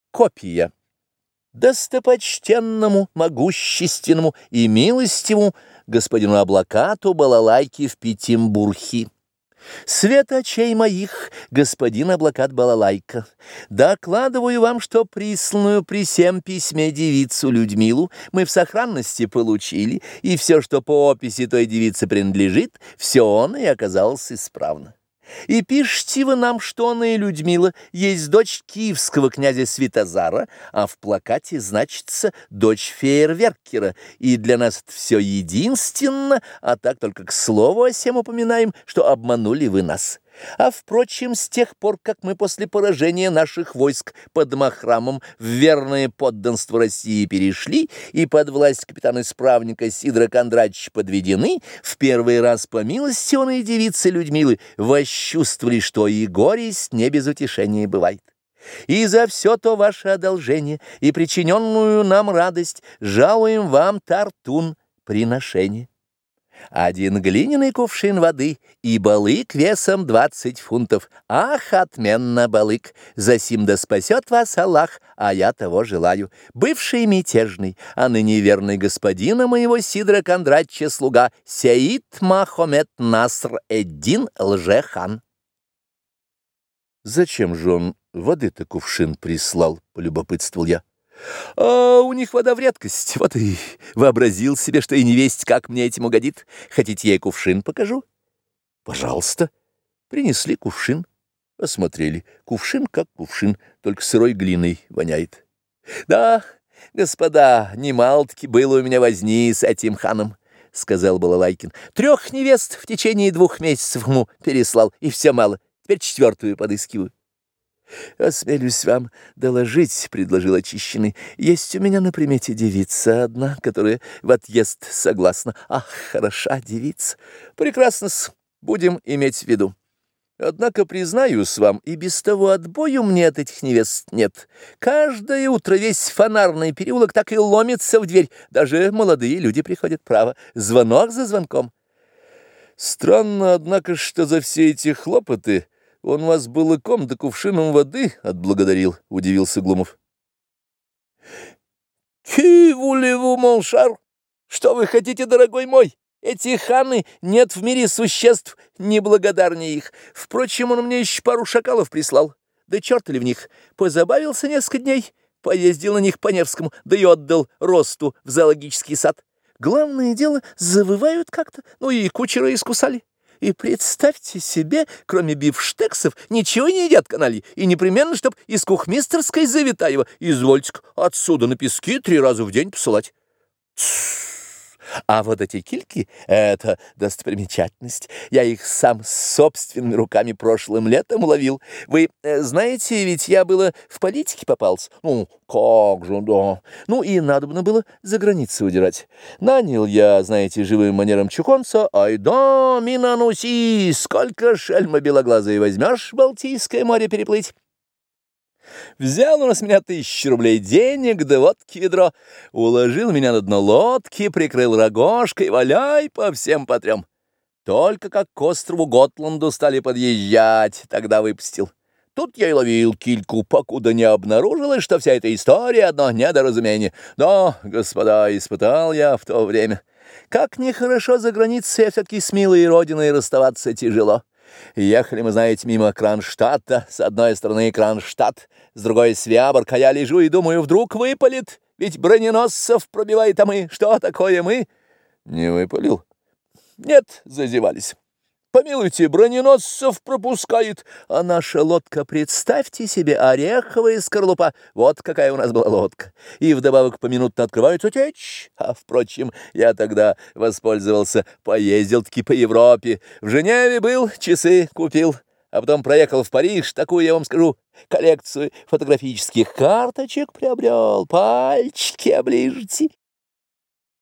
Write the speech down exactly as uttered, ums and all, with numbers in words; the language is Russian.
Копия. Достопочтенному, могущественному и милостивому господину Облакату Балалайке в Петербурге. Свет очей моих, господин Облакат Балалайка, докладываю вам, что присланную при сем письме девицу Людмилу мы в сохранности получили, и все, что по описи той девицы принадлежит, все он и оказалось исправно. И пишите вы нам, что она и Людмила есть дочь киевского князя Святозара, а в плакате значится дочь фейерверкера, и для нас это все единственно, а так только к слову о сем упоминаем, что обманули вы нас. А, впрочем, с тех пор, как мы после поражения наших войск под Махрамом в верное подданство России перешли и под власть капитана-исправника Сидора Кондратьевича подведены, в первый раз по милости оной девицы Людмилы восчувствовали, что и горесть не без утешения бывает. И за все то ваше одолжение и причиненную нам радость жалуем вам тартун приношение. Один глиняный кувшин воды и балык весом двадцать фунтов. Ах, отменно, балык! Засим да спасет вас Аллах, а я того желаю. Бывший мятежный, а ныне верный господина моего Сидора Кондратьевича слуга Сеид Махомед Наср эд-Дин Лже-хан. Зачем же он воды-то кувшин прислал, полюбопытствовал я. А у них вода в редкость, вот и вообразил себе, что и невесть, как мне этим угодит. Хотите, я и кувшин покажу? Пожалуйста. Принесли кувшин, осмотрели. Кувшин как кувшин, только сырой глиной воняет. Да, господа, немало-таки было у меня возни с этим ханом, сказал Балалайкин. Трех невест в течение двух месяцев ему переслал, и все мало. Теперь четвертую подыскиваю. «Осмелюсь вам доложить», — предложил очищенный. «Есть у меня на примете девица одна, которая в отъезд согласна. Ах, хороша девица! Прекрасно-с, будем иметь в виду. Однако, признаюсь вам, и без того отбою мне от этих невест нет. Каждое утро весь фонарный переулок так и ломится в дверь. Даже молодые люди приходят, право, звонок за звонком». «Странно, однако, что за все эти хлопоты он вас балыком да кувшином воды отблагодарил», — удивился Глумов. «Ки вулеву, моншар? Что вы хотите, дорогой мой? Эти ханы, нет в мире существ неблагодарнее их. Впрочем, он мне еще пару шакалов прислал. Да черт ли в них, позабавился несколько дней, поездил на них по Невскому, да и отдал Росту в зоологический сад. Главное дело, завывают как-то, ну и кучера искусали. И представьте себе, кроме бифштексов, ничего не едят канальи, и непременно, чтоб из кухмистерской Завитаева извольте отсюда на пески три раза в день посылать. А вот эти кильки — это достопримечательность. Я их сам собственными руками прошлым летом ловил. Вы э, знаете, ведь я было в политике попался. Ну, как же, да. Ну, и надобно было за границу удирать. Нанял я, знаете, живым манером чухонца. Ай да, Минануси, сколько шельма белоглазой возьмешь Балтийское море переплыть? Взял он с меня тысячу рублей денег, да водки ведро, уложил меня на дно лодки, прикрыл рогожкой, валяй по всем по трем. Только как к острову Готланду стали подъезжать, тогда выпустил. Тут я и ловил кильку, покуда не обнаружилось, что вся эта история — одно недоразумение. Да, господа, испытал я в то время. Как нехорошо за границей, а все-таки с милой родиной расставаться тяжело. Ехали мы, знаете, мимо Кронштадта, с одной стороны Кронштадт, с другой Свяборг, а я лежу и думаю, вдруг выпалит, ведь броненосцев пробивает, а мы, что такое мы? Не выпалил? Нет, зазевались. Помилуйте, броненосцев пропускает, а наша лодка, представьте себе, ореховая скорлупа, вот какая у нас была лодка, и вдобавок поминутно открываются течь, а, впрочем, я тогда воспользовался, поездил-таки по Европе, в Женеве был, часы купил, а потом проехал в Париж, такую, я вам скажу, коллекцию фотографических карточек приобрел, пальчики оближите.